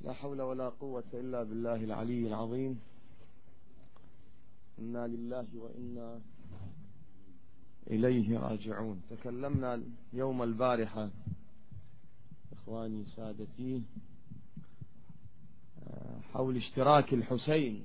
لا حول ولا قوة إلا بالله العلي العظيم. إنا لله وإنا إليه راجعون. تكلمنا يوم البارحة إخواني سادتي حول اشتراك الحسين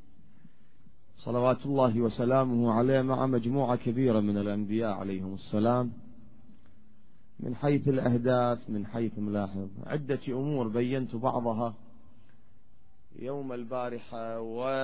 صلوات الله وسلامه عليه مع مجموعة كبيرة من الأنبياء عليهم السلام، من حيث الأهداف، من حيث ملاحظ عدة أمور بينت بعضها يوم البارحة،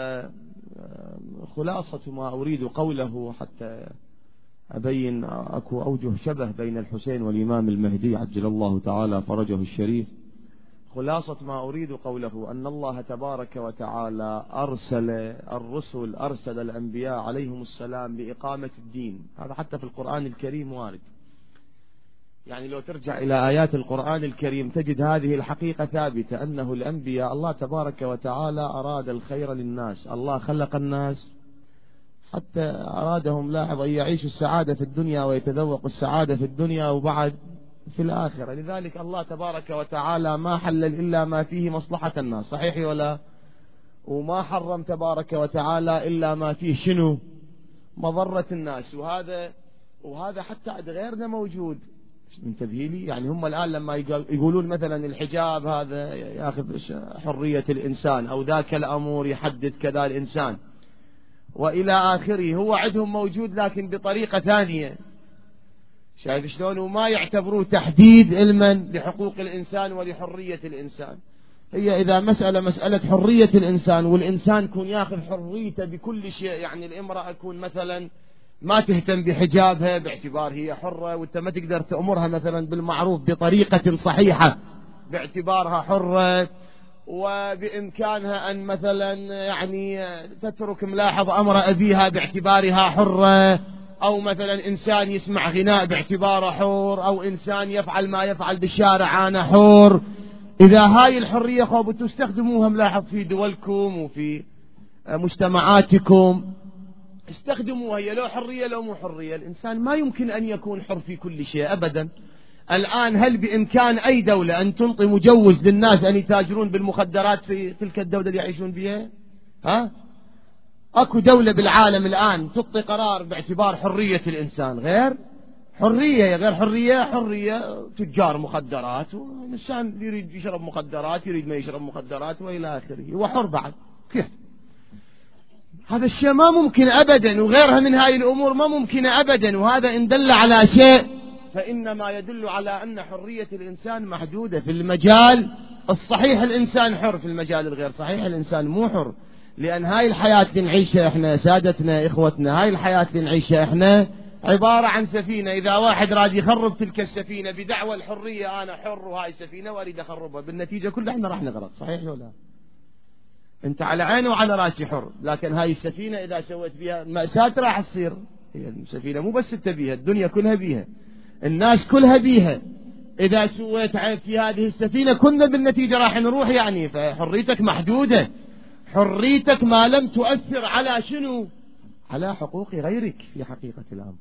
وخلاصة ما أريد قوله حتى أبين أكو أوجه شبه بين الحسين والإمام المهدي عجل الله تعالى فرجه الشريف. خلاصة ما أريد قوله أن الله تبارك وتعالى أرسل الرسل، أرسل الأنبياء عليهم السلام لإقامة الدين. هذا حتى في القرآن الكريم وارد، يعني لو ترجع إلى آيات القرآن الكريم تجد هذه الحقيقة ثابتة، أنه الأنبياء الله تبارك وتعالى أراد الخير للناس. الله خلق الناس حتى أرادهم، لاحظ، أن يعيشوا السعادة في الدنيا ويتذوقوا السعادة في الدنيا وبعد في الآخرة. لذلك الله تبارك وتعالى ما حلل إلا ما فيه مصلحة الناس، صحيح ولا؟ وما حرم تبارك وتعالى إلا ما فيه شنو؟ مضرة الناس. وهذا حتى عند غيرنا موجود. من تذهيلي يعني هم الآن لما يقولون مثلا الحجاب هذا يأخذ حرية الإنسان، أو ذاك الأمور يحدد كذا الإنسان وإلى آخره، هو عندهم موجود لكن بطريقة ثانية. شايف شلون؟ وما يعتبروه تحديد علما لحقوق الإنسان ولحرية الإنسان. هي إذا مسألة حرية الإنسان، والإنسان كون يأخذ حريته بكل شيء، يعني الامرأة كون مثلا ما تهتم بحجابها باعتبار هي حرة، وانت ما تقدر تأمرها مثلا بالمعروف بطريقة صحيحة باعتبارها حرة، وبإمكانها أن مثلا يعني تترك ملاحظ أمر أبيها باعتبارها حرة، أو مثلا إنسان يسمع غناء باعتباره حر، أو إنسان يفعل ما يفعل بالشارع أنا حر. إذا هاي الحرية خوب تستخدموها ملاحظ في دولكم وفي مجتمعاتكم، استخدموها. هي لو حرية لو مو حرية، الإنسان ما يمكن أن يكون حر في كل شيء أبدا. الآن هل بإمكان أي دولة أن تنطي مجوز للناس أن يتاجرون بالمخدرات في تلك الدولة اللي يعيشون بها؟ أكو دولة بالعالم الآن تعطي قرار باعتبار حرية الإنسان غير حرية تجار مخدرات، والإنسان يريد يشرب مخدرات، يريد ما يشرب مخدرات وإلى آخره، هو حر بعد. كيف؟ هذا الشيء ما ممكن أبدا، وغيرها من هاي الأمور ما ممكن أبدا. وهذا إن دل على شيء فإنما يدل على أن حرية الإنسان محدودة. في المجال الصحيح الإنسان حر، في المجال الغير صحيح الإنسان مو حر. لأن هاي الحياة اللي نعيشها إحنا سادتنا إخوتنا، هاي الحياة اللي نعيشها إحنا عبارة عن سفينة. إذا واحد راد يخرب تلك السفينة بدعوى الحرية، أنا حر وهاي السفينة وأريد أخربها، بالنتيجة كلنا إحنا راح نغرق، صحيح ولا؟ أنت على عيني وعلى راسي حر، لكن هاي السفينة إذا سويت بها مأساة راح تصير. هي السفينة مو بس أنت بيها، الدنيا كلها بيها، الناس كلها بيها. إذا سويت عيب في هذه السفينة كنا بالنتيجة راح نروح يعني. فحريتك محدودة، حريتك ما لم تؤثر على شنو؟ على حقوق غيرك في حقيقة الأمر.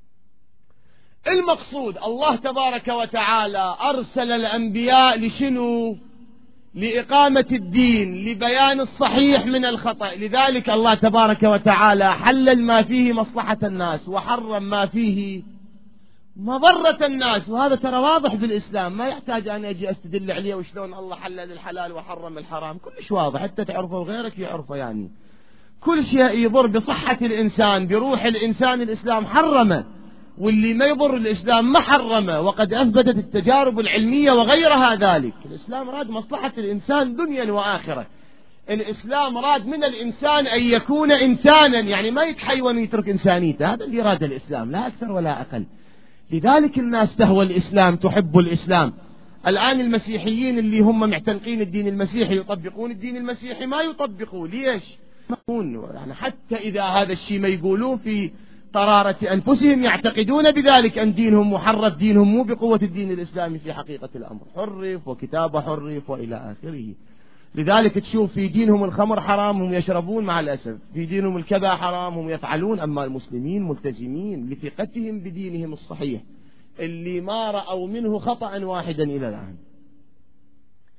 المقصود الله تبارك وتعالى أرسل الأنبياء لشنو؟ لإقامة الدين، لبيان الصحيح من الخطأ. لذلك الله تبارك وتعالى حلل ما فيه مصلحة الناس وحرم ما فيه مضرة الناس. وهذا ترى واضح بالإسلام، ما يحتاج أن أجي أستدل عليه وشلون الله حلل الحلال وحرم الحرام، كلش واضح حتى تعرفه وغيرك يعرفه. يعني كل شيء يضر بصحة الإنسان بروح الإنسان الإسلام حرمه، واللي ما يضر الإسلام ما حرمه. وقد أثبتت التجارب العلمية وغيرها ذلك. الإسلام راد مصلحة الإنسان دنيا وآخرة. الإسلام راد من الإنسان أن يكون إنسانا، يعني ما يتحيون ويترك إنسانيته، هذا اللي راد الإسلام، لا أكثر ولا أقل. لذلك الناس تهوى الإسلام، تحب الإسلام. الآن المسيحيين اللي هم معتنقين الدين المسيحي يطبقون الدين المسيحي، ما يطبقوا. ليش؟ يعني حتى إذا هذا الشيء ما يقولون في قرارة أنفسهم، يعتقدون بذلك أن دينهم محرف، دينهم مو بقوة الدين الإسلامي في حقيقة الأمر، حرف وكتابة حرف وإلى آخره. لذلك تشوف في دينهم الخمر حرام هم يشربون مع الأسف، في دينهم الكذا حرام هم يفعلون، أما المسلمين ملتزمين لثقتهم بدينهم الصحيح اللي ما رأوا منه خطأ واحدا إلى الآن.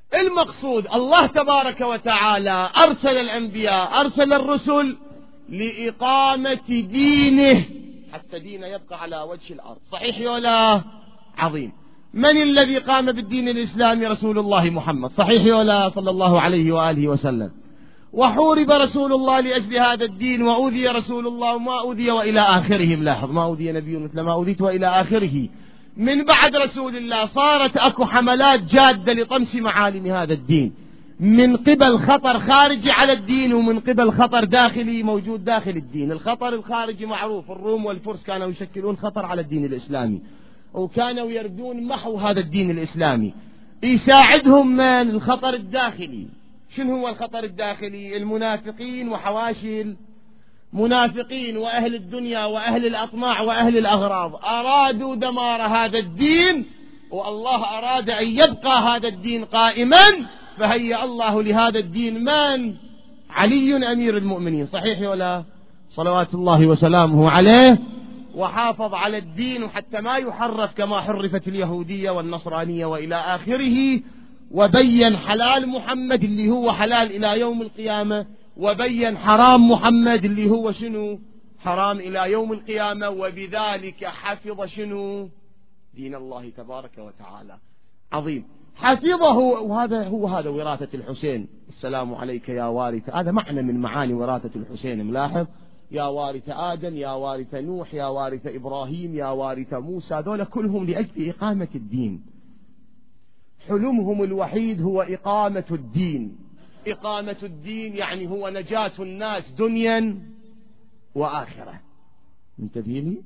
المقصود الله تبارك وتعالى أرسل الأنبياء، أرسل الرسل لإقامة دينه حتى دينه يبقى على وجه الأرض. صحيح ولا؟ عظيم. من الذي قام بالدين الإسلامي؟ رسول الله محمد. صحيح ولا؟ صلى الله عليه وآله وسلم. وحورب رسول الله لأجل هذا الدين، وأوذي رسول الله وما أوذي وإلى آخره. ملاحظ، ما أوذي نبي مثل ما أوذيت وإلى آخره. من بعد رسول الله صارت أكو حملات جادة لطمس معالم هذا الدين، من قبل خطر خارجي على الدين ومن قبل خطر داخلي موجود داخل الدين. الخطر الخارجي معروف، الروم والفرس كانوا يشكلون خطر على الدين الإسلامي، وكانوا يردون محو هذا الدين الإسلامي. يساعدهم من الخطر الداخلي. شنو هو الخطر الداخلي؟ المنافقين وحواشي المنافقين وأهل الدنيا وأهل الأطماع وأهل الأغراض أرادوا دمار هذا الدين، والله أراد أن يبقى هذا الدين قائما، فهيأ الله لهذا الدين من؟ علي أمير المؤمنين. صحيح ولا؟ صلوات الله وسلامه عليه. وحافظ على الدين حتى ما يحرف كما حرفت اليهودية والنصرانية وإلى آخره، وبين حلال محمد اللي هو حلال إلى يوم القيامة، وبين حرام محمد اللي هو شنو؟ حرام إلى يوم القيامة. وبذلك حفظ شنو؟ دين الله تبارك وتعالى. عظيم. حفظه. وهذا هو هذا وراثة الحسين. السلام عليك يا وارث. هذا معنى من معاني وراثة الحسين. ملاحظ، يا وارث آدم، يا وارث نوح، يا وارث إبراهيم، يا وارث موسى، دول كلهم لأجل إقامة الدين. حلمهم الوحيد هو إقامة الدين. إقامة الدين يعني هو نجاة الناس دنيا وآخرة. انتبهيني.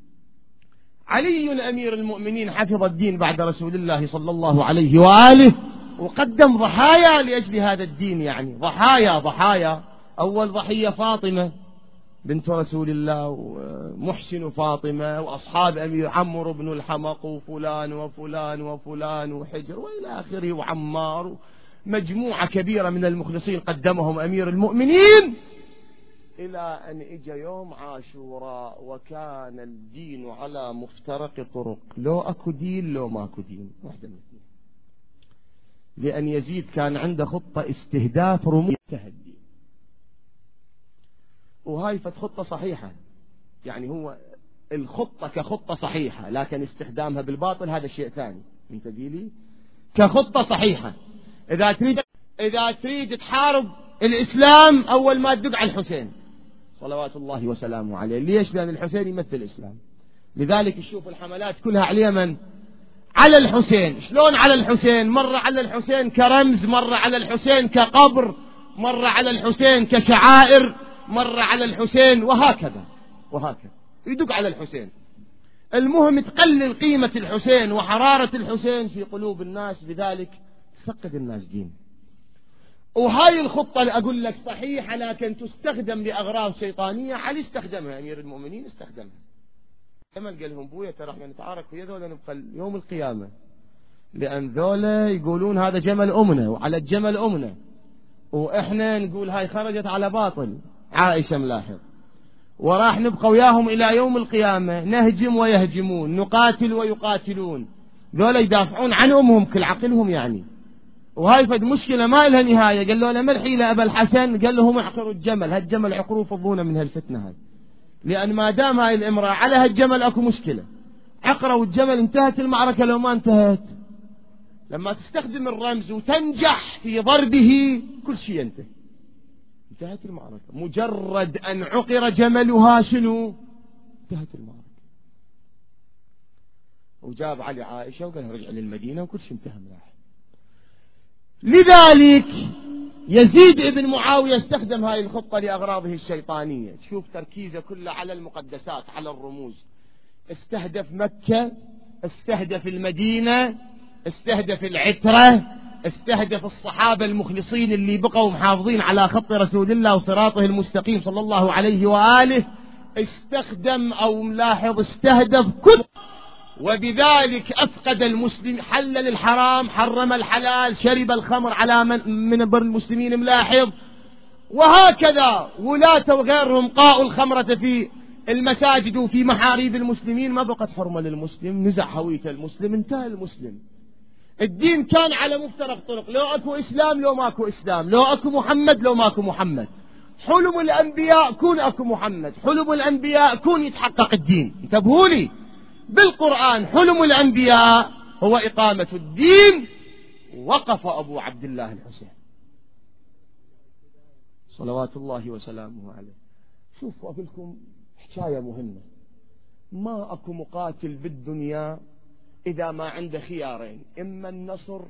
علي أمير المؤمنين حفظ الدين بعد رسول الله صلى الله عليه وآله، وقدم ضحايا لأجل هذا الدين، يعني ضحايا. أول ضحية فاطمة بنت رسول الله، ومحسن فاطمة، وأصحاب أمير عمرو بن الحمق، وفلان وفلان وفلان وحجر وإلى آخره، وعمار، مجموعة كبيرة من المخلصين قدمهم أمير المؤمنين، إلى أن إجا يوم عاشوراء وكان الدين على مفترق طرق. لو أكو دين لو ما أكو دين، واحدة من اثنين. لأن يزيد كان عنده خطة استهداف رموز الدين، وهاي خطة صحيحة، يعني هو الخطة كخطة صحيحة، لكن استخدامها بالباطل هذا شيء ثاني. انتبهي لي. كخطة صحيحة، إذا تريد تحارب الإسلام أول ما تدق على الحسين صلوات الله وسلامه عليه. ليش؟ لأن الحسين يمثل الإسلام. لذلك تشوف الحملات كلها على من؟ على الحسين. شلون على الحسين؟ مرة على الحسين كرمز، مرة على الحسين كقبر، مرة على الحسين كشعائر، مرة على الحسين، وهكذا يدق على الحسين. المهم تقلل قيمة الحسين وحرارة الحسين في قلوب الناس، بذلك تفقد الناس دين. وهاي الخطة اللي أقول لك صحيحة، لكن تستخدم لأغراض شيطانية. علي استخدمها، أمير المؤمنين استخدمها. لما قال لهم بويا ترى احنا نتعارك في ذولا نبقى يوم القيامة، لأن ذولا يقولون هذا جمل أمنا وعلى الجمل أمنا، وإحنا نقول هاي خرجت على باطل. عائشة ملاحظ. وراح نبقى وياهم إلى يوم القيامة، نهجم ويهجمون، نقاتل ويقاتلون. ذولا يدافعون عن أمهم كل عقلهم يعني. وهاي فد مشكلة ما لها نهاية. قال له لما الحيلة أبا الحسن؟ قال لهم اعقروا الجمل، هالجمل عقروا فضونا من هالفتنة هاي، لأن ما دام هاي الامرأة على هالجمل أكو مشكلة. عقروا الجمل، انتهت المعركة. لو ما انتهت، لما تستخدم الرمز وتنجح في ضربه كل شيء ينتهي، انتهت المعركة. مجرد أن عقر جملها شنو؟ انتهت المعركة. وجاب علي عائشة وقال رجع للمدينة وكل شيء انتهى ملاحظ. لذلك يزيد ابن معاوية استخدم هاي الخطة لأغراضه الشيطانية. تشوف تركيزه كله على المقدسات، على الرموز. استهدف مكة، استهدف المدينة، استهدف العترة، استهدف الصحابة المخلصين اللي بقوا محافظين على خط رسول الله وصراطه المستقيم صلى الله عليه وآله. استخدم أو ملاحظ استهدف كل، وبذلك أفقد المسلم. حلل الحرام، حرم الحلال، شرب الخمر على من بر المسلمين ملاحظ. وهكذا ولاة وغيرهم قاءوا الخمرة في المساجد وفي محاريب المسلمين، ما بقت حرمة للمسلم، نزع هوية المسلم، انتهى المسلم. الدين كان على مفترق طرق، لو أكو إسلام لو ماكو إسلام، لو أكو محمد لو ماكو محمد. حلم الأنبياء كون أكو محمد، حلم الأنبياء كون يتحقق الدين. انتبهوا لي، بالقرآن حلم الأنبياء هو إقامة الدين، وقف أبو عبد الله الحسين صلوات الله وسلامه عليه. شوفوا أقول لكم حكاية مهمة. ما أكو مقاتل بالدنيا إذا ما عنده خيارين، إما النصر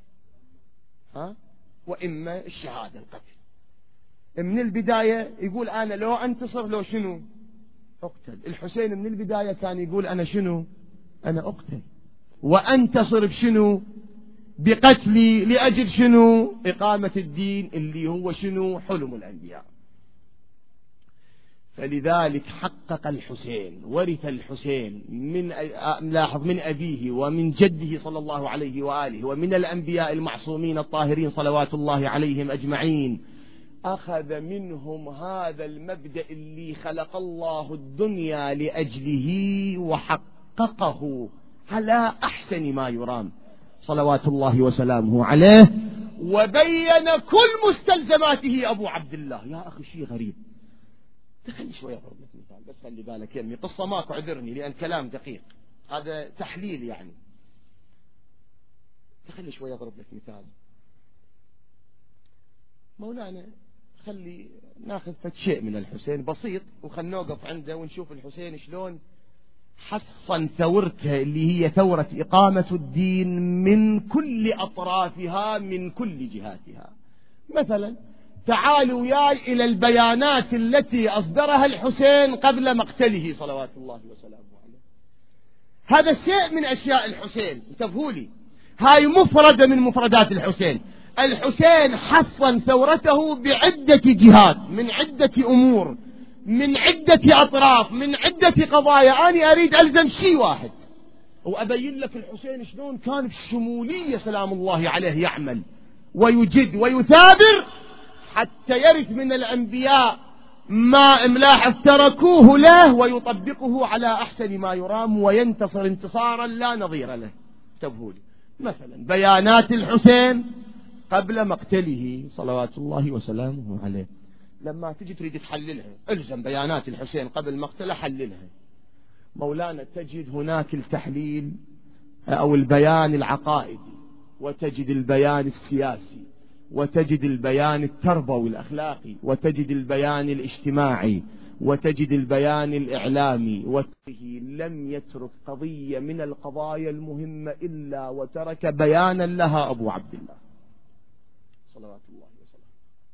وإما الشهادة القتل. من البداية يقول أنا لو أنتصر لو شنو أقتل. الحسين من البداية كان يقول أنا شنو، أنا أقتل وأنتصر بشنو، بقتلي، لأجل شنو، إقامة الدين اللي هو شنو، حلم الأنبياء. فلذلك حقق الحسين، ورث الحسين من أبيه ومن جده صلى الله عليه وآله، ومن الأنبياء المعصومين الطاهرين صلوات الله عليهم أجمعين. أخذ منهم هذا المبدأ اللي خلق الله الدنيا لأجله وحققه على أحسن ما يرام صلوات الله وسلامه عليه، وبين كل مستلزماته أبو عبد الله. يا أخي شيء غريب. خلي شوية أضرب لك مثال بس، خلي بالك يمي قصة ماكو، عذرني لأن كلام دقيق، هذا تحليل يعني. خلي شوية أضرب لك مثال. مولانا خلي ناخذ شيء من الحسين بسيط، وخلنا نوقف عنده ونشوف الحسين شلون حصن ثورته اللي هي ثورة إقامة الدين من كل أطرافها، من كل جهاتها. مثلا تعالوا وياي إلى البيانات التي أصدرها الحسين قبل مقتله صلوات الله وسلامه عليه. هذا شيء من أشياء الحسين، انتبهوا لي، هاي مفردة من مفردات الحسين. الحسين حصن ثورته بعدة جهات، من عدة أمور، من عدة أطراف، من عدة قضايا. أنا أريد ألزم شيء واحد وأبين لك الحسين شلون كان بالشمولية سلام الله عليه يعمل ويجد ويثابر حتى يرث من الأنبياء ما ملاحظ تركوه له، ويطبقه على أحسن ما يرام، وينتصر انتصارا لا نظير له. انتبهوا لي، مثلا بيانات الحسين قبل مقتله صلوات الله وسلامه عليه. لما تجي تريد تحللها، الزم بيانات الحسين قبل مقتله، حللها. مولانا تجد هناك التحليل أو البيان العقائدي، وتجد البيان السياسي، وتجد البيان التربوي الأخلاقي، وتجد البيان الاجتماعي، وتجد البيان الإعلامي. لم يترك قضية من القضايا المهمة إلا وترك بيانا لها أبو عبد الله صلوات الله وسلامه.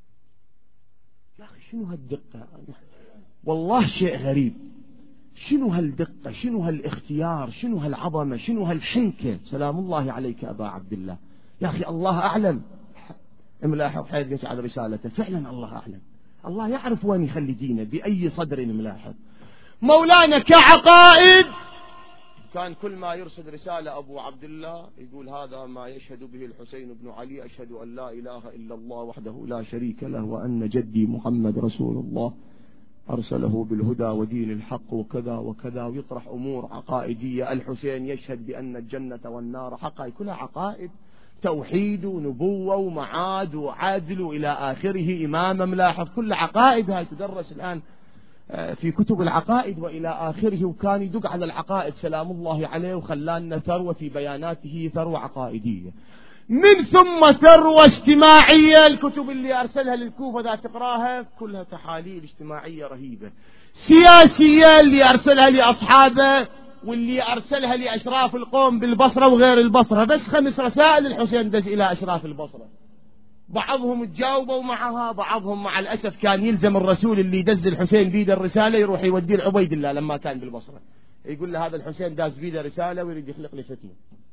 يا أخي شنو هالدقة، والله شيء غريب. شنو هالدقة، شنو هالاختيار، شنو هالعظمة، شنو هالحنكة. سلام الله عليك أبا عبد الله. يا أخي الله أعلم، ملاحظ حيث على رسالته، فعلا الله أعلم، الله يعرف وين يخلي دينه، بأي صدر ملاحظ. مولانا كعقائد كان كل ما يرسل رسالة أبو عبد الله يقول هذا ما يشهد به الحسين بن علي، أشهد أن لا إله إلا الله وحده لا شريك له، وأن جدي محمد رسول الله أرسله بالهدى ودين الحق وكذا وكذا، ويطرح أمور عقائدية. الحسين يشهد بأن الجنة والنار حقا، كلها عقائد، توحيد ونبوة ومعاد وعدل إلى آخره. إمام ملاحظ، كل عقائد هاي تدرس الآن في كتب العقائد وإلى آخره. وكان يدق على العقائد سلام الله عليه، وخلانا ثروة في بياناته، ثروة عقائدية، من ثم ثروة اجتماعية. الكتب اللي أرسلها للكوفة ذا تقراها كلها تحاليل اجتماعية رهيبة. سياسية اللي أرسلها لأصحابه، واللي أرسلها لأشراف القوم بالبصرة وغير البصرة. بس 5 رسائل الحسين دز إلى أشراف البصرة، بعضهم تجاوبوا معها، بعضهم مع الأسف كان يلزم الرسول اللي دز الحسين بيد الرسالة يروح يوديه لعبيد الله لما كان بالبصرة، يقول له هذا الحسين داز بيد رسالة ويريد يخلق لي فتنة،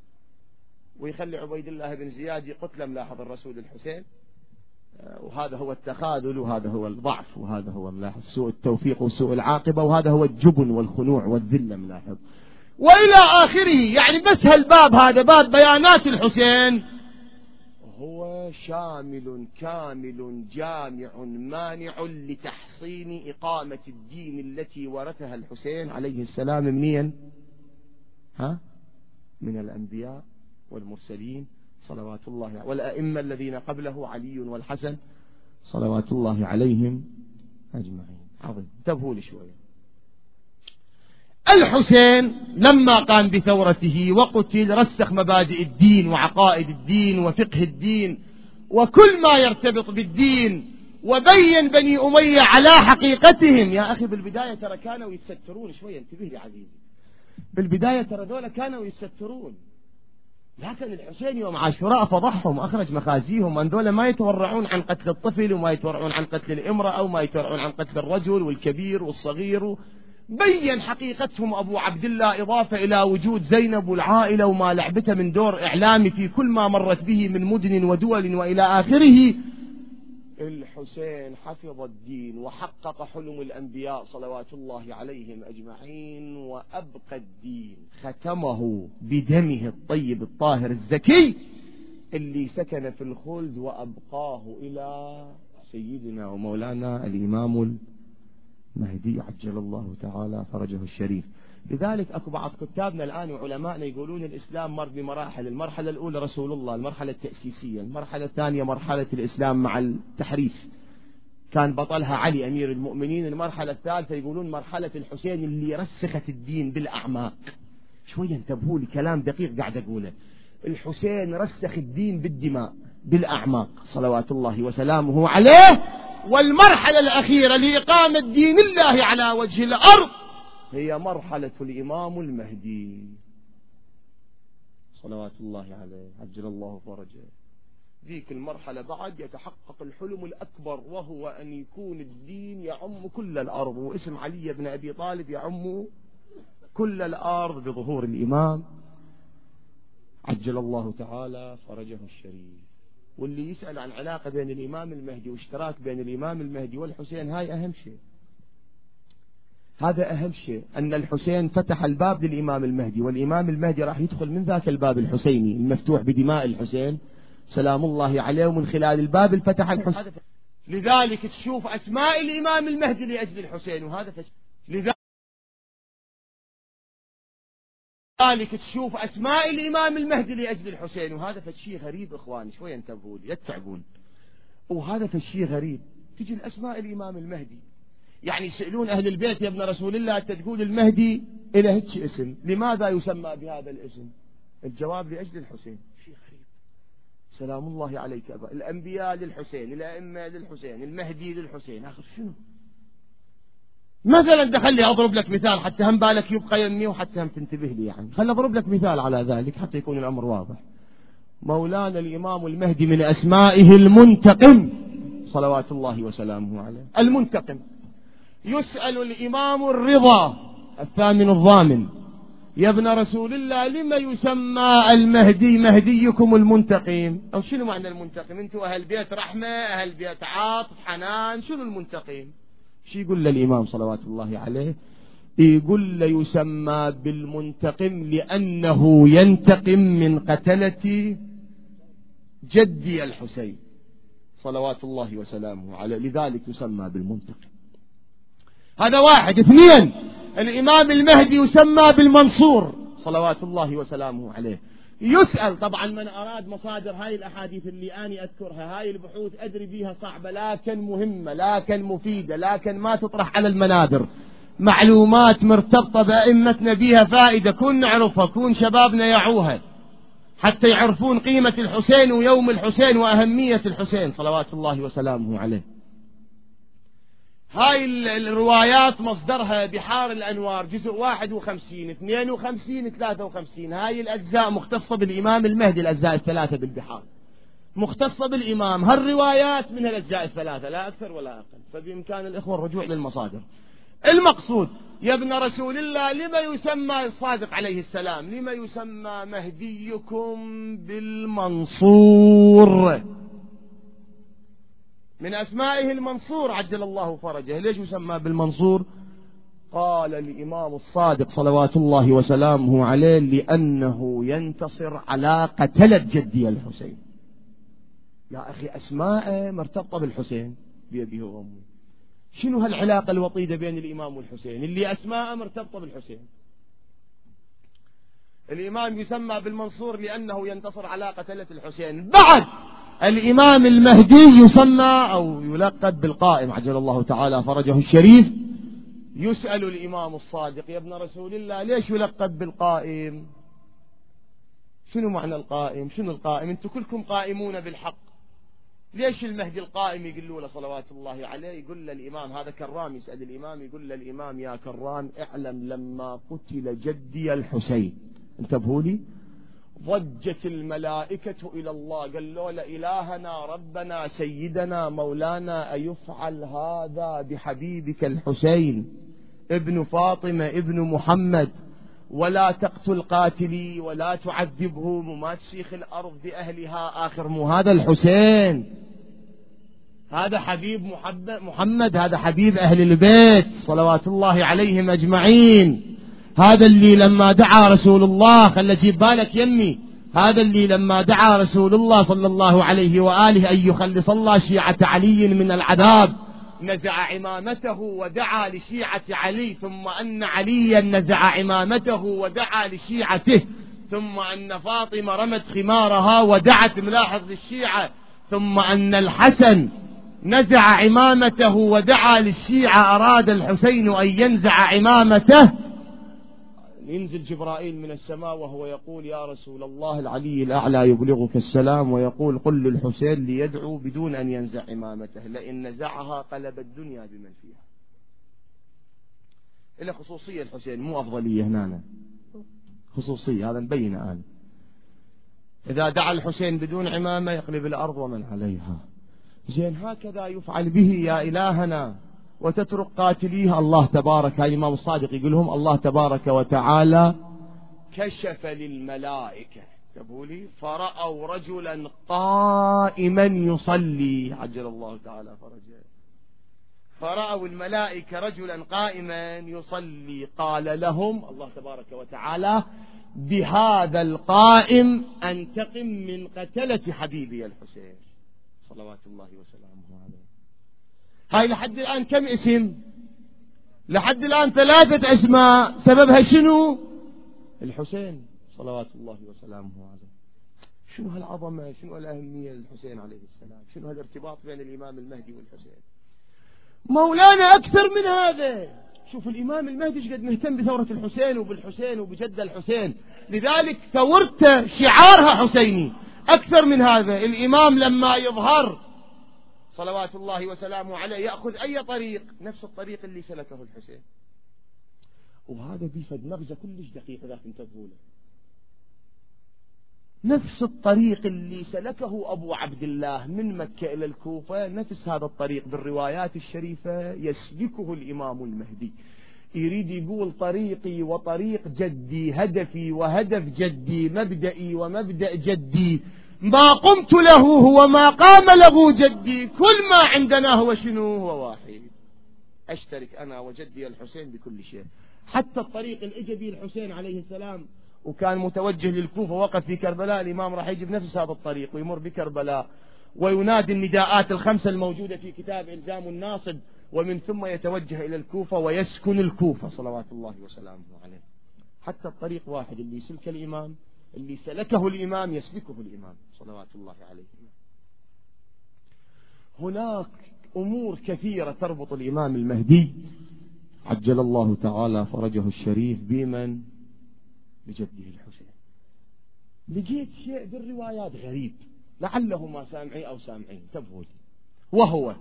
ويخلي عبيد الله بن زياد يقتل. ملاحظ الرسول الحسين. وهذا هو التخاذل، وهذا هو الضعف، وهذا هو ملاحظ سوء التوفيق وسوء العاقبة، وهذا هو الجبن والخنوع والذلة ملاحظ وإلى آخره. يعني بس هالباب هذا باب بيانات الحسين هو شامل كامل جامع مانع لتحصين إقامة الدين التي ورثها الحسين عليه السلام منين؟ من الأنبياء والمرسلين صلوات الله عليه، والأئمة الذين قبله علي والحسن صلوات الله عليهم أجمعين. عظيم. انتبهوا لي شوية. الحسين لما قام بثورته وقتل رسخ مبادئ الدين وعقائد الدين وفقه الدين وكل ما يرتبط بالدين، وبين بني أمية على حقيقتهم. يا أخي بالبداية ترى كانوا يتسترون شوية، انتبه لي عزيزي، بالبداية ترى دولة كانوا يتسترون، لكن الحسين يوم عاشوراء فضحهم، أخرج مخازيهم، أن دولة ما يتورعون عن قتل الطفل وما يتورعون عن قتل الامرأة أو ما يتورعون عن قتل الرجل والكبير والصغير. بين حقيقتهم أبو عبد الله، إضافة إلى وجود زينب والعائلة وما لعبته من دور إعلامي في كل ما مرت به من مدن ودول وإلى آخره. الحسين حفظ الدين وحقق حلم الأنبياء صلوات الله عليهم أجمعين، وأبقى الدين، ختمه بدمه الطيب الطاهر الزكي اللي سكن في الخلد، وأبقاه إلى سيدنا ومولانا الإمام المهدي عجل الله تعالى فرجه الشريف. لذلك أكو بعض كتابنا الآن وعلمائنا يقولون الإسلام مر بمراحل. المرحلة الأولى رسول الله، المرحلة التأسيسية، المرحلة الثانية مرحلة الإسلام مع التحريف كان بطلها علي أمير المؤمنين، المرحلة الثالثة يقولون مرحلة الحسين اللي رسخت الدين بالأعماق. شوية انتبهوا لي، كلام دقيق قاعد أقوله. الحسين رسخ الدين بالدماء بالأعماق صلوات الله وسلامه عليه. والمرحلة الأخيرة لإقامة دين الله على وجه الأرض هي مرحلة الإمام المهدي صلوات الله عليه عجل الله فرجه. ذيك المرحلة بعد يتحقق الحلم الأكبر، وهو أن يكون الدين يعم كل الأرض، واسم علي بن أبي طالب يعم كل الأرض بظهور الإمام عجل الله تعالى فرجه الشريف. واللي يسأل عن علاقة بين الإمام المهدي واشتراك بين الإمام المهدي والحسين، هاي أهم شيء، هذا أهم شيء، أن الحسين فتح الباب للإمام المهدي، والإمام المهدي راح يدخل من ذاك الباب الحسيني المفتوح بدماء الحسين سلام الله عليه، ومن خلال الباب الفتح الحسين. لذلك تشوف أسماء الإمام المهدي لأجل الحسين، وهذا لذلك تشوف أسماء الإمام المهدي لأجل الحسين، وهذا فشي غريب إخواني، شوية انتبهوا لي يتعبون. وهذا فشي غريب، تجي الأسماء الإمام المهدي، يعني يسألون أهل البيت يا ابن رسول الله أنت تقول المهدي إلى هيك اسم، لماذا يسمى بهذا الاسم؟ الجواب لأجل الحسين. شيء غريب، سلام الله عليك أبا، الأنبياء للحسين، الأئمة للحسين، المهدي للحسين، آخر شنو؟ مثلا دخلي أضرب لك مثال حتى هم بالك يبقى يمي وحتى هم تنتبه لي، يعني خل أضرب لك مثال على ذلك حتى يكون الأمر واضح. مولانا الإمام المهدي من أسمائه المنتقم صلوات الله وسلامه عليه، المنتقم. يسأل الإمام الرضا الثامن الضامن يا ابن رسول الله لما يسمى المهدي مهديكم المنتقم؟ أو شنو معنى المنتقم؟ أنتوا أهل بيت رحمة، أهل بيت عاطف حنان، شنو المنتقم؟ شو يقول للإمام صلوات الله عليه؟ يقول له يسمى بالمنتقم لأنه ينتقم من قتلة جدي الحسين صلوات الله وسلامه عليه، لذلك يسمى بالمنتقم. هذا واحد. اثنين، الإمام المهدي يسمى بالمنصور صلوات الله وسلامه عليه. يسأل طبعا من أراد مصادر هاي الأحاديث اللي أنا أذكرها، هاي البحوث أدري بيها صعبة لكن مهمة لكن مفيدة لكن ما تطرح على المنابر، معلومات مرتبطة بأئمتنا بيها فائدة، كون نعرفها، كون شبابنا يعوها حتى يعرفون قيمة الحسين ويوم الحسين وأهمية الحسين صلوات الله وسلامه عليه. هاي الروايات مصدرها بحار الأنوار جزء 51 52 53. هاي الأجزاء مختصة بالإمام المهدي، الأجزاء الثلاثة بالبحار مختصة بالإمام، هالروايات من الأجزاء الثلاثة لا أكثر ولا أقل، فبإمكان الإخوة الرجوع للمصادر. المقصود يا ابن رسول الله لما يسمى الصادق عليه السلام، لما يسمى مهديكم بالمنصور؟ من أسمائه المنصور عجل الله فرجه. ليش يسمى بالمنصور؟ قال الإمام الصادق صلوات الله وسلامه عليه لأنه ينتصر على قتلة جدي الحسين. يا أخي أسماء مرتبطة بالحسين بأبيه وأمه، شنو هالعلاقة الوطيدة بين الإمام والحسين اللي أسماء مرتبطة بالحسين؟ الإمام يسمى بالمنصور لأنه ينتصر على قتلة الحسين. بعد الإمام المهدي يسمى أو يلقب بالقائم عجل الله تعالى فرجه الشريف. يسأل الإمام الصادق يا ابن رسول الله ليش يلقب بالقائم؟ شنو معنى القائم؟ شنو القائم؟ انتم كلكم قائمون بالحق، ليش المهدي القائم يقولوا له صلوات الله عليه؟ يقول للإمام، هذا كرام يسأل الإمام، يقول للإمام يا كرام اعلم لما قتل جدي الحسين انتبهوا لي ضجت الملائكة إلى الله، قالوا لإلهنا ربنا سيدنا مولانا أيفعل هذا بحبيبك الحسين ابن فاطمة ابن محمد؟ ولا تقتل قاتلي ولا تعذبه وما تسيخ الأرض بأهلها. آخر مو هذا الحسين، هذا حبيب محمد، هذا حبيب أهل البيت صلوات الله عليهم أجمعين. هذا اللي لما دعا رسول الله، خلي جيب بالك يمي، هذا اللي لما دعا رسول الله صلى الله عليه وآله أن يخلص الله شيعة علي من العذاب نزع عمامته ودعا لشيعة علي، ثم أن عليا نزع عمامته ودعا لشيعته، ثم أن فاطمة رمت خمارها ودعت، ملاحظ للشيعة، ثم أن الحسن نزع عمامته ودعا للشيعة. أراد الحسين أن ينزع عمامته، ينزل جبرائيل من السماء وهو يقول يا رسول الله العلي الأعلى يبلغك السلام، ويقول قل للحسين ليدعو بدون أن ينزع عمامته، لئن نزعها قلب الدنيا بمن فيها. إلى خصوصية الحسين مو أفضلية هنا، خصوصية، هذا مبين الآن. إذا دعا الحسين بدون عمامة يقلب الأرض ومن عليها. زين هكذا يفعل به يا إلهنا وتترك قاتليه. الله تبارك، هاي الإمام الصادق يقولهم الله تبارك وتعالى كشف للملائكة تبولي فرأوا رجلا قائما يصلي عجل الله تعالى فرجه، فرأوا الملائكة رجلا قائما يصلي، قال لهم الله تبارك وتعالى بهذا القائم أنتقم من قتلة حبيبي الحسين صلوات الله وسلامه عليه. هاي لحد الآن كم اسم؟ لحد الآن 3 أسماء، سببها شنو؟ الحسين صلوات الله وسلامه عليه. شنو هالعظمة، شنو الأهمية للحسين عليه السلام، شنو هالارتباط بين الإمام المهدي والحسين. مولانا أكثر من هذا، شوف الإمام المهدي ايش قد مهتم بثورة الحسين وبالحسين وبجد الحسين، لذلك ثورته شعارها حسيني. أكثر من هذا، الإمام لما يظهر صلوات الله وسلامه عليه يأخذ أي طريق، نفس الطريق اللي سلكه الحسين. وهذا بيفد نغزة كلش دقيقة ذاك انتبهوا له، نفس الطريق اللي سلكه أبو عبد الله من مكة إلى الكوفة، نفس هذا الطريق بالروايات الشريفة يسلكه الإمام المهدي. يريد يقول طريقي وطريق جدي، هدفي وهدف جدي، مبدئي ومبدأ جدي، ما قمت له هو ما قام له جدي، كل ما عندنا هو شنو؟ هو واحد، أشترك أنا وجدي الحسين بكل شيء. حتى الطريق الإجبي الحسين عليه السلام وكان متوجه للكوفة، وقف في كربلاء، الإمام راح يجي بنفس هذا الطريق ويمر بكربلاء وينادي النداءات ال5 الموجودة في كتاب إلزام الناصب، ومن ثم يتوجه إلى الكوفة ويسكن الكوفة صلوات الله وسلامه عليه. حتى الطريق واحد، اللي سلك الإمام، اللي سلكه الإمام يسلكه الإمام صلوات الله عليه. هناك أمور كثيرة تربط الإمام المهدي عجل الله تعالى فرجه الشريف بمن؟ بجده الحسين. لقيت شيء بالروايات غريب، لعله ما سامعي أو سامعين، انتبهوا، وهو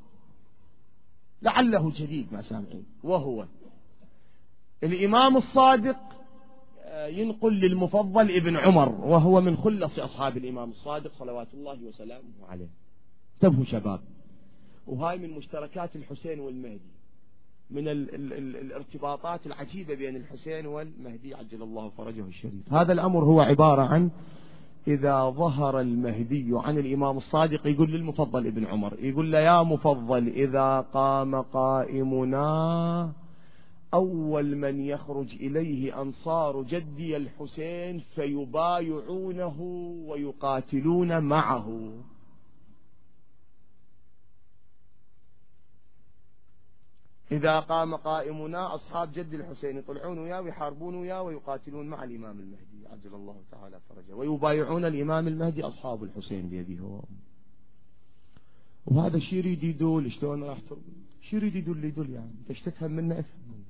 لعله جديد ما سامعين، وهو الإمام الصادق ينقل للمفضل ابن عمر، وهو من خلص أصحاب الإمام الصادق صلوات الله وسلامه عليه. انتبهوا شباب، وهاي من مشتركات الحسين والمهدي، من الارتباطات العجيبة بين الحسين والمهدي عجل الله فرجه الشريف. هذا الأمر هو عبارة عن إذا ظهر المهدي عن الإمام الصادق يقول للمفضل ابن عمر، يقول له يا مفضل إذا قام قائمنا أول من يخرج إليه أنصار جدي الحسين فيبايعونه ويقاتلون معه. إذا قام قائمنا أصحاب جد الحسين يطلعون وياه ويحاربون وياه ويقاتلون مع الإمام المهدي عجل الله تعالى فرجه، ويبايعون الإمام المهدي أصحاب الحسين بيده. وهذا الشيء يريد يدل شلون راح شيء يريد يدل يعني ايش تفهم منه؟ افهم منه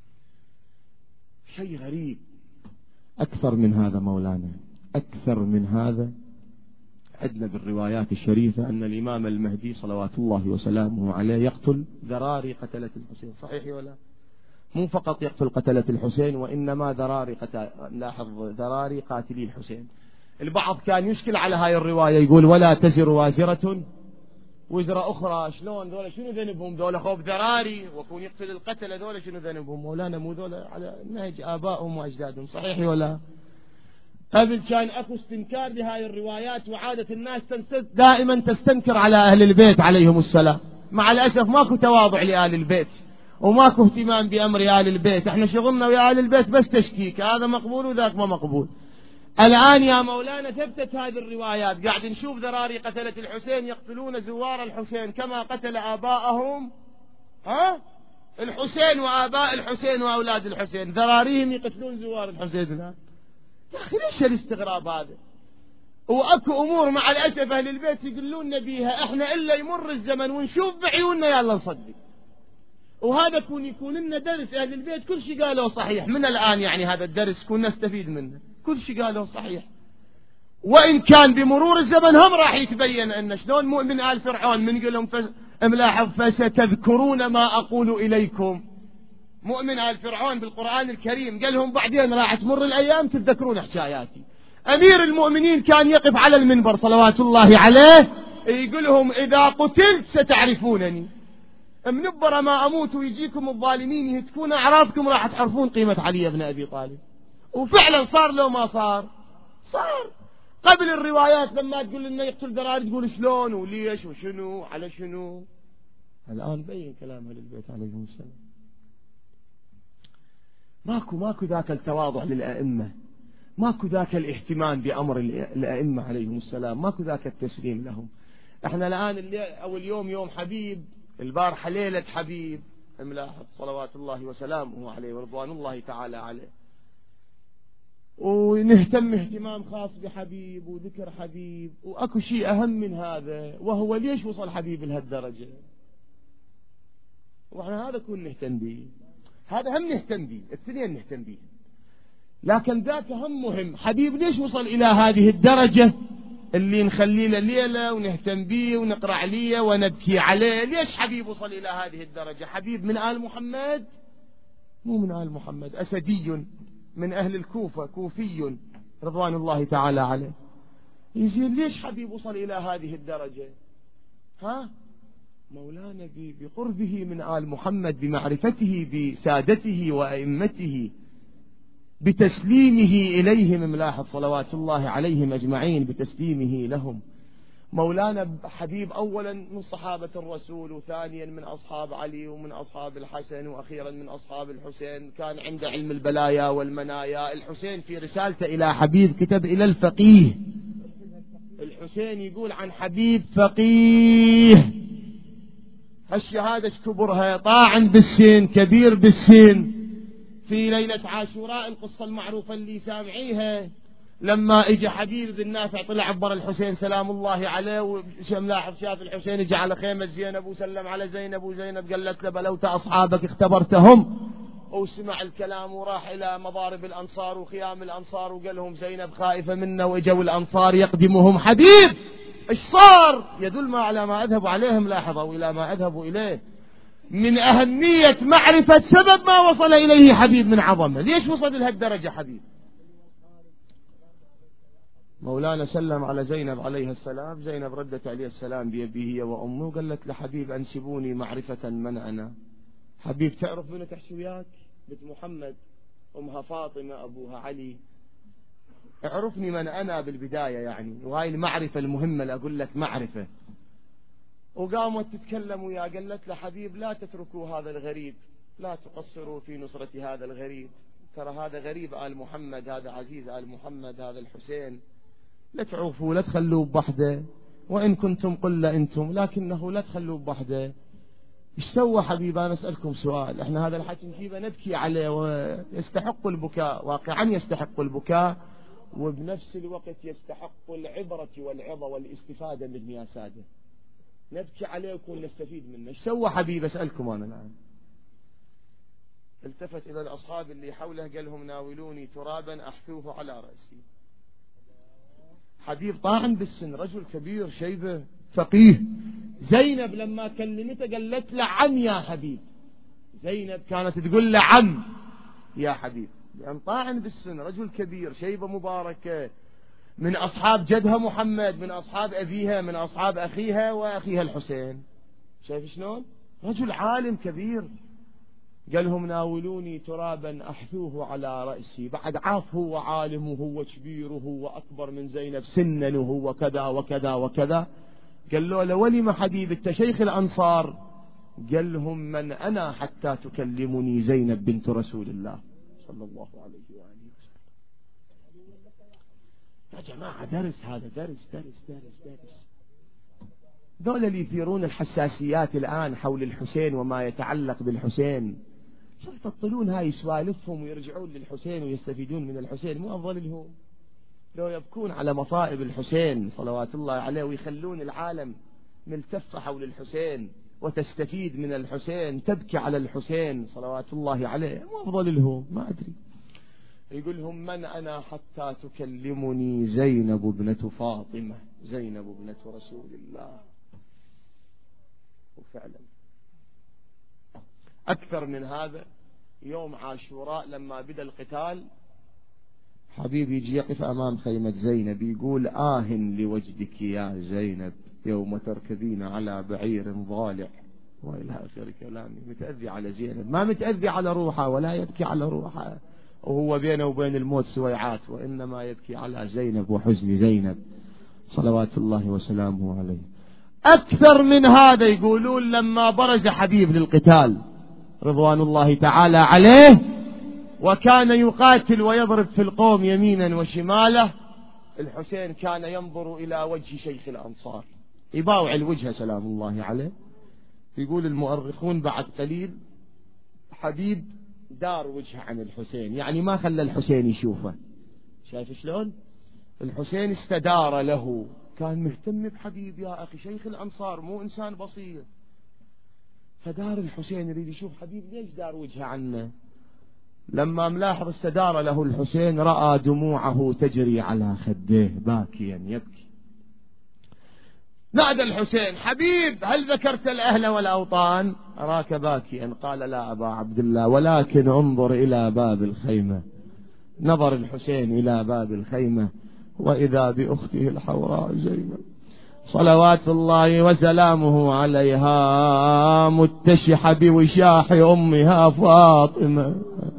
شيء غريب. أكثر من هذا مولانا، أكثر من هذا عندنا بالروايات الشريفة أن الإمام المهدي صلوات الله وسلامه عليه يقتل ذراري قتلة الحسين. صحيح ولا؟ مو فقط يقتل قتلة الحسين، وإنما لاحظ ذراري قاتلي الحسين. البعض كان يشكل على هاي الرواية، يقول ولا تزر وازرة وزر أخرى. شلون ذولا؟ شنو ذنبهم ذولا؟ خوف ذراري وكون يقتل القتلة ذولا شنو ذنبهم؟ مولانا مو ذولا على نهج آبائهم وأجدادهم. صحيح ولا؟ قبل كان اكو استنكار لهاي الروايات، وعادة الناس دائما تستنكر على أهل البيت عليهم السلام. مع الأسف ماكو تواضع لآل البيت وماكو اهتمام بأمر آل البيت. احنا شغلنا ويا آل البيت بس تشكيك، هذا مقبول وذاك ما مقبول. الآن يا مولانا ثبتت هذه الروايات، قاعد نشوف ذراري قتلة الحسين يقتلون زوار الحسين كما قتل آباءهم الحسين وآباء الحسين وأولاد الحسين، ذراريهم يقتلون زوار الحسين. الآن يا أخي ليش الاستغراب هذا؟ وأكو أمور مع الأسف أهل البيت يقولون بيها احنا إلا يمر الزمن ونشوف بعيوننا يلا نصدق. وهذا يكون لنا درس. أهل البيت كل شيء قالوا صحيح من الآن، يعني هذا الدرس كنا نستفيد منه. كل شيء قالوا صحيح، وإن كان بمرور الزمن هم راح يتبين أن شلون مؤمن آل فرعون من قلهم ملاحظ فستذكرون ما أقول إليكم. مؤمن آل فرعون بالقرآن الكريم قال لهم بعدين راح تمر الأيام تتذكرون حكاياتي. أمير المؤمنين كان يقف على المنبر صلوات الله عليه يقول لهم إذا قتلت ستعرفونني، منبر ما أموت ويجيكم الظالمين يهتكون أعراضكم راح تعرفون قيمة علي بن أبي طالب. وفعلا صار لو ما صار صار. قبل الروايات لما تقول لنا يقتل ذراري تقول شلون وليش وشنو على شنو. الآن بين كلام أهل البيت عليهم السلام. ماكو ذاك التواضع للأئمة، ماكو ذاك الاهتمام بأمر الأئمة عليهم السلام، ماكو ذاك التسليم لهم. احنا الآن أول يوم يوم حبيب، البارحة ليلة حبيب ملاحظ صلوات الله وسلامه عليه ورضوان الله تعالى عليه، ونهتم اهتمام خاص بحبيب وذكر حبيب. وأكو شيء أهم من هذا، وهو ليش وصل حبيب لهالدرجة. وإحنا هذا كون نهتم به، هذا هم نهتم به، الثنين نهتم به، لكن ذاك هم مهم. حبيب ليش وصل إلى هذه الدرجة اللي نخليه لليلة ونهتم به ونقرأ عليه ونبكي عليه؟ ليش حبيب وصل إلى هذه الدرجة؟ حبيب من آل محمد؟ مو من آل محمد، أسدي من أهل الكوفة، كوفي رضوان الله تعالى عليه. يزين ليش حبيب وصل إلى هذه الدرجة؟ مولانا بقربه من آل محمد، بمعرفته بسادته وأئمته، بتسليمه إليهم ملاحظ صلوات الله عليهم أجمعين، بتسليمه لهم. مولانا حبيب أولا من صحابة الرسول، وثانيا من أصحاب علي ومن أصحاب الحسن، وأخيرا من أصحاب الحسين. كان عنده علم البلايا والمنايا. الحسين في رسالته إلى حبيب كتب إلى الفقيه. الحسين يقول عن حبيب فقيه، هالشهادة كبرها، طاعن بالسن كبير بالسن. في ليلة عاشوراء القصة المعروفة اللي سامعيها، لما اجى حبيب بن نافع طلع عبر الحسين سلام الله عليه، وملاحظ شاف الحسين اجى على خيمة زينب وسلم على زينب، وزينب قالت له بلوت أصحابك اختبرتهم. وسمع الكلام وراح إلى مضارب الأنصار وخيام الأنصار، وقال لهم زينب خائفة منا، وإجوا الأنصار يقدمهم حبيب. ايش صار؟ يدل ما على ما أذهبوا عليهم، لاحظوا إلى ما أذهبوا إليه من أهمية معرفة سبب ما وصل إليه حبيب من عظمة. ليش وصل لهالدرجة حبيب؟ مولانا سلم على زينب عليها السلام، زينب ردت عليه السلام بأبيه هي وأمه، وقالت لحبيب أنسبوني معرفة من أنا. حبيب تعرف منو تحكي وياك؟ بنت محمد، أمها فاطمة، أبوها علي. اعرفني من أنا بالبداية يعني، وهاي المعرفة المهمة اللي أقول لك معرفة. وقامت تتكلم وياه، قالت له حبيب لا تتركوا هذا الغريب، لا تقصروا في نصرة هذا الغريب، ترى هذا غريب آل محمد، هذا عزيز آل محمد، هذا الحسين، لا تعوفوا، لا تخلوه بوحده، وإن كنتم قل أنتم، لكنه لا تخلوه بوحده. ايش سوى حبيب؟ أنا أسألكم سؤال. احنا هذا الحكي نجيبه نبكي عليه ويستحق البكاء، واقعا يستحق البكاء، وبنفس الوقت يستحق العبرة والعظة والاستفادة منه يا سادة. نبكي عليه وكون نستفيد منه. ايش سوى حبيب؟ أسألكم أنا الآن. التفت إلى الأصحاب اللي حوله قال لهم ناولوني ترابا أحثوه على رأسي. حبيب طاعن بالسن، رجل كبير شيبه فقيه. زينب لما كلمته قالت له عم يا حبيب. زينب كانت تقول له عم يا حبيب، لأن طاعن بالسن، رجل كبير شيبه مباركة، من أصحاب جدها محمد، من أصحاب أبيها، من أصحاب أخيها وأخيها الحسين. شايف شلون؟ رجل عالم كبير. قال لهم ناولوني ترابا أحثوه على رأسي. بعد عاف هو عالم وهو كبير وهو أكبر من زينب سنا وهو كذا وكذا وكذا. قال له لولم حبيب انت شيخ الأنصار؟ قال لهم من أنا حتى تكلمني زينب بنت رسول الله صلى الله عليه وآله وسلم. يا جماعة درس، هذا درس درس درس درس. دول اللي يثيرون الحساسيات الآن حول الحسين وما يتعلق بالحسين، شوف تطلون هاي سوالفهم ويرجعون للحسين ويستفيدون من الحسين، مو أفضل لهم لو يبكون على مصائب الحسين صلوات الله عليه ويخلون العالم ملتفة حول الحسين وتستفيد من الحسين، تبكي على الحسين صلوات الله عليه، مو أفضل لهم؟ ما أدري. يقول لهم من أنا حتى تكلمني زينب ابنة فاطمة، زينب ابنة رسول الله. وفعلا أكثر من هذا، يوم عاشوراء لما بدأ القتال، حبيبي يجي يقف أمام خيمة زينب يقول آه لوجدك يا زينب يوم تركبين على بعير ضالع، وإلى آخر كلامي. متأذي على زينب، ما متأذي على روحه ولا يبكي على روحه وهو بينه وبين الموت سويعات، وإنما يبكي على زينب وحزن زينب صلوات الله وسلامه عليه. أكثر من هذا يقولون لما برز حبيب للقتال رضوان الله تعالى عليه وكان يقاتل ويضرب في القوم يمينا وشماله، الحسين كان ينظر إلى وجه شيخ الأنصار، يباوع الوجه سلام الله عليه. يقول المؤرخون بعد قليل حبيب دار وجهه عن الحسين، يعني ما خلى الحسين يشوفه. شايف شلون؟ الحسين استدار له، كان مهتم بحبيب يا أخي، شيخ الأنصار مو إنسان بسيط. فدار الحسين يريد يشوف حبيب، ليش دار وجهه عنه؟ لما ملاحظ استدار له الحسين رأى دموعه تجري على خديه باكيا يبكي. نادى الحسين حبيب هل ذكرت الأهل والأوطان؟ أراك باكيا. قال لا أبا عبد الله ولكن انظر إلى باب الخيمة. نظر الحسين إلى باب الخيمة وإذا بأخته الحوراء زينب صلوات الله وسلامه عليها متشحة بوشاح أمها فاطمة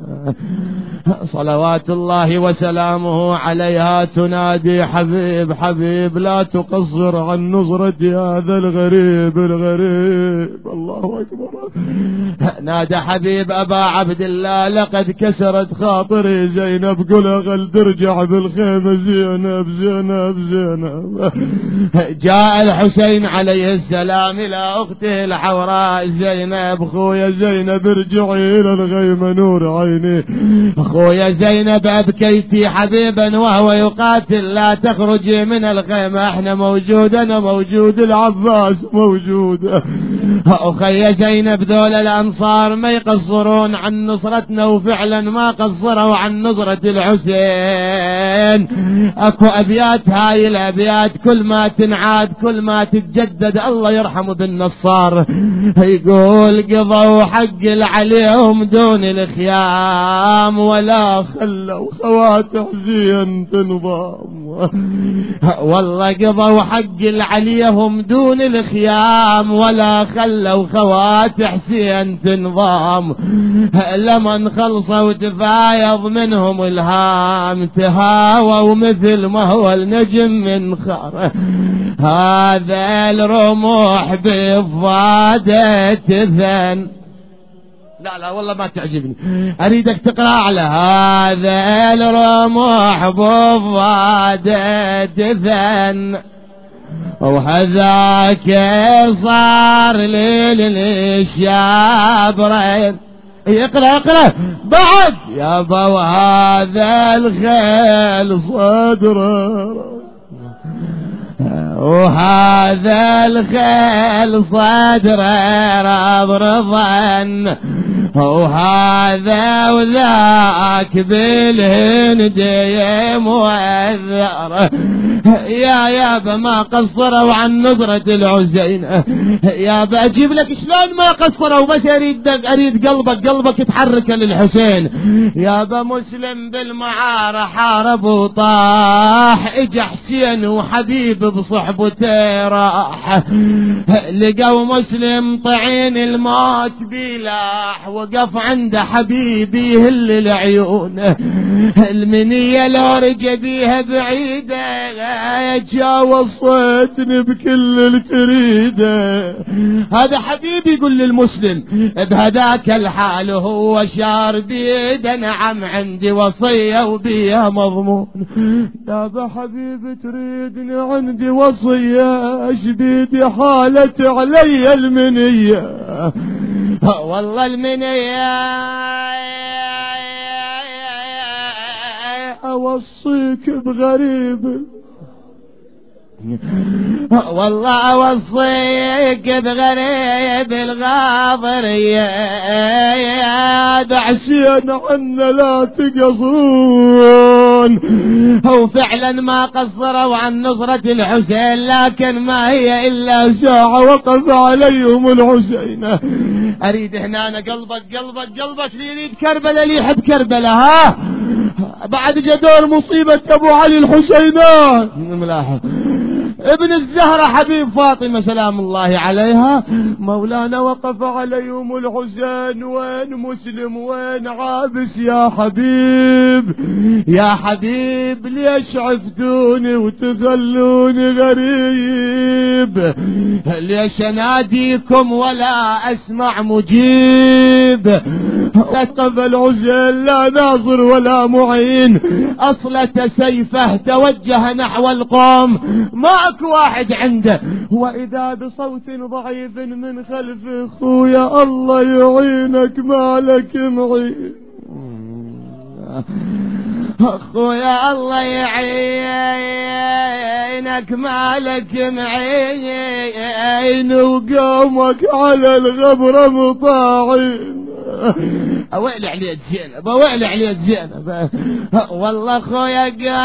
صلوات الله وسلامه عليها تنادي حبيب حبيب لا تقصر عن نظرتي هذا الغريب الغريب. الله أكبر. نادى حبيب أبا عبد الله لقد كسرت خاطري زينب، قل أغل ترجع بالخيمة زينب زينب زينب. جاء الحسين عليه السلام إلى أخته الحوراء زينب، خويا زينب ارجعي إلى الغيمة نور عيني، خويا زينب أبكيتي حبيبا وهو يقاتل، لا تخرجي من الخيمة، احنا موجود، أنا موجود، العباس موجود. أخي زينب ذول الأنصار ما يقصرون عن نصرتنا، وفعلا ما قصروا عن نصرة الحسين. أكو أبيات، هاي الأبيات كل ما تنعاد كل ما تتجدد الله يرحمه بالنصار، يقول قضوا حق عليهم دون الخيام ولا خلوا خواتح زين تنظام، والله قضوا حق عليهم دون الخيام ولا خلوا خواتح زين تنظام، لمن خلصوا وتفايض منهم الهام تهاووا مثل ما هو النجم من خاره، هذا الرموح بفادة ذن. لا لا والله ما تعجبني، أريدك تقرأ على هذا الرموح بفادة ذن وهذاك صار للشابرين. اقرأ بعد يابا وهذا الخيل صدره، وهذا الخيل صدره رضرضا، وهذا وذاك بالهند موذر. يابا ما قصروا عن نظرة الحسين. يابا اجيب لك شلون ما قصروا، بس اريد قلبك يتحرك للحسين. يابا مسلم بالمعارة حارب وطاح، اجا حسين وحبيب بصحبته راح، لقوا مسلم طعين الموت بلاح، وقف عند حبيبي يهل العيون، المنية لو رجع بيها بعيدة جا وصيتني بكل التريده. هذا حبيبي يقول للمسلم بهداك الحال وهو شار بيده، نعم عندي وصية وبيها مضمون. يا حبيبي تريدني عندي وصية، اش بيدي حالت علي المنية، والله المنية اوصيك بغريب، والله اوصيك بغريب الغاضرية، حسين عنا لا تقصرون. هو فعلا ما قصروا عن نصرة الحسين، لكن ما هي الا ساعة وقف عليهم الحسين. اريد هنا قلبك اللي يريد كربلاء اللي يحب كربلاء. ها بعد جدور مصيبة ابو علي الحسينان ملاحظ ابن الزهرة حبيب فاطمة سلام الله عليها، مولانا وقف عليهم الحسين. وين مسلم وين عابس يا حبيب ليش عفتوني وتخلوني غريب، ليش اناديكم ولا اسمع مجيب. وقف الحسين لا ناصر ولا معين، اصلة سيفه توجه نحو القوم، ماكو واحد عنده. واذا بصوت ضعيف من خلف اخويا الله يعينك مالك معين، اخويا الله يعينك مالك معين، وقومك على الغبرة مطاعين. اويل عليك زينب والله اخويا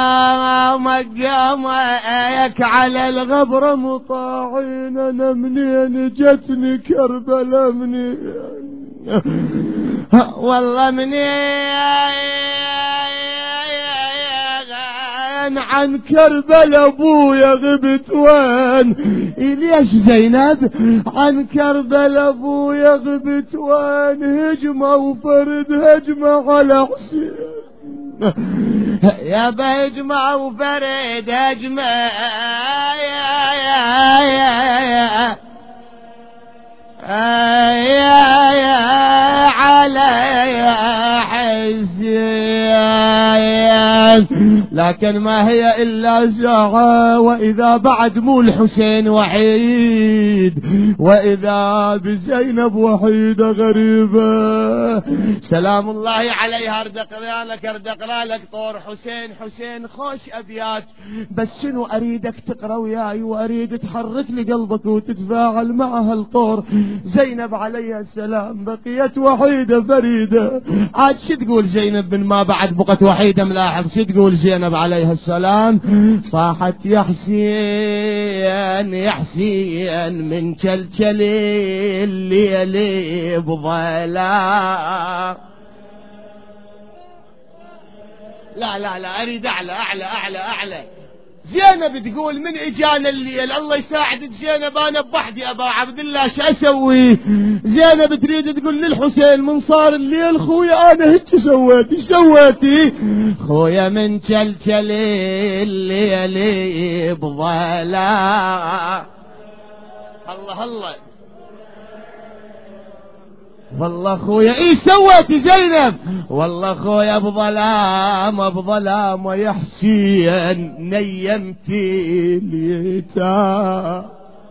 قامك على الغبرة مطاعين. انا منين جتني كربلاء منين، والله منين عن كربلاء ابويا غبت وين. ليش زينب عن كربلاء ابويا غبت وين، هجمة وفرد هجمة على حسين، يا بهجمة وفرد هجمة على حسين، لكن ما هي إلا ساعة وإذا بعد مو الحسين وحيد، وإذا بزينب وحيدة غريبة سلام الله عليها. أردق لك طور حسين خوش أبيات، بس شنو أريدك تقرأ وياي وأريد تحرك لي قلبك وتتفاعل مع هالطور. زينب عليها السلام بقيت وحيدة فريدة، عاد شو تقول زينب من ما بعد بقت وحيدة؟ ملاحظ شو تقول زينب عليها السلام؟ صاحت يا حسين من كلكل الليل بظلام. لا اريد اعلى. زينب تقول من اجانا الليل الله يساعدك زينب، انا بوحدي ابا عبد الله شو اسوي؟ زينب تريد تقول للحسين من صار الليل خويا انا هيك سويتي خويا من كلكل الليل بظلام. الله والله اخويا ايش سويت زينب؟ والله اخويا بظلام بظلام ويا حسين نيمتي اليتام.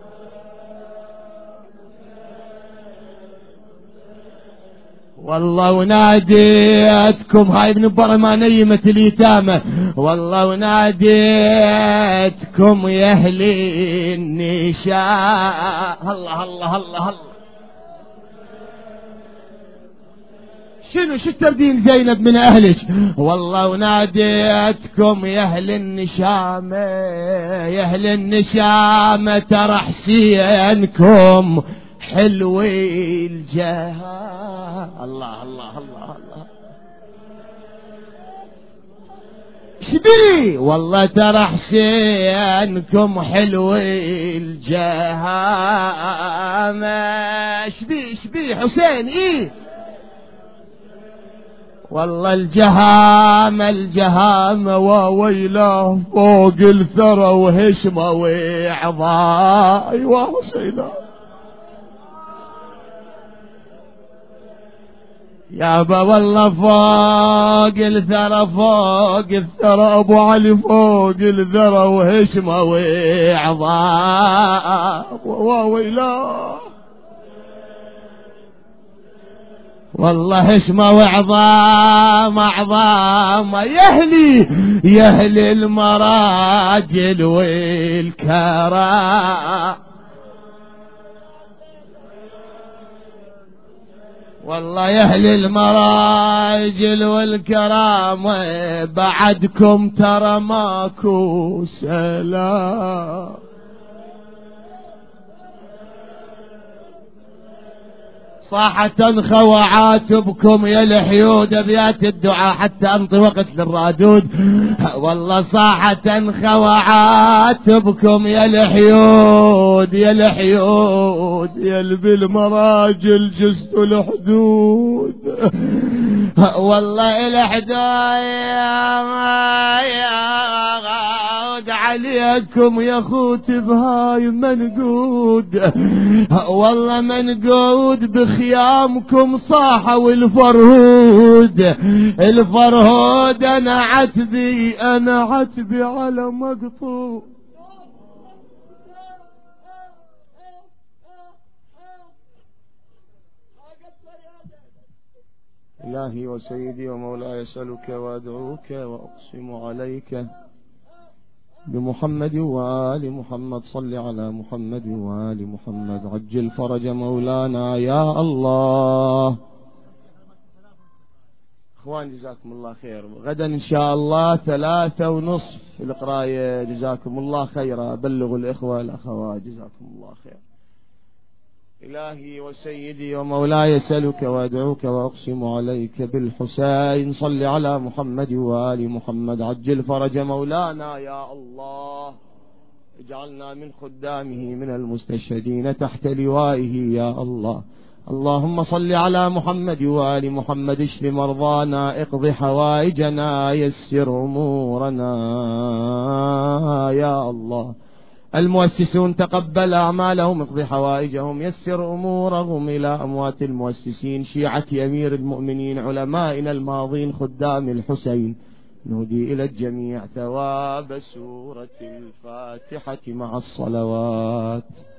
والله وناديتكم هاي ابن برا ما نيمت اليتامى. والله وناديتكم يا اهل النشاء. الله الله الله الله. شنو شو تبدين زينب من اهلك؟ والله وناديتكم يا اهل النشامة يا اهل النشامة ترى حسينكم حلوي الجهاد. الله الله الله الله. شبي والله ترى حسينكم حلوي الجهاد. شبي حسين ايه؟ والله الجهامة وويله فوق الثرى وهشمة وعظا. ايوه حسينا يابا والله فوق الثرى فوق الثرى ابو علي فوق الثرى وهشمة وعظا وويله. والله هشمة وعظام عظام يا اهل المراجل والكرام. والله يا اهل المراجل والكرام بعدكم ترى ماكو سلام. صاحة خوعاتبكم يا الحيود ابيات الدعاء حتى انطي وقت للرادود. والله صاحة خوعاتبكم يا الحيود يا الحيود يا بالمراجل جزت الحدود. والله الحدود عليكم يا خوت بهاي منقود. والله منقود بخيامكم صاحة والفرهود الفرهود انا عتبي على مقطوع. إلهي وسيدي ومولاي أسألك وأدعوك وأقسم عليك بمحمد وآل محمد. صل على محمد وآل محمد. عجل فرج مولانا يا الله. اخوان جزاكم الله خير. غدا ان شاء الله 3:30 القراية. جزاكم الله خيرا. بلغوا الاخوة الاخوات جزاكم الله خير. إلهي وسيدي ومولاي أسألك وأدعوك وأقسم عليك بالحسين. صل على محمد وآل محمد. عجل فرج مولانا يا الله. اجعلنا من خدامه من المستشهدين تحت لوائه يا الله. اللهم صل على محمد وآل محمد. اشف مرضانا اقض حوائجنا يسر أمورنا يا الله. المؤسسون تقبل أعمالهم اقض حوائجهم يسر أمورهم. إلى أموات المؤسسين شيعة أمير المؤمنين علمائنا الماضين خدام الحسين نهدي إلى الجميع ثواب سورة الفاتحة مع الصلوات.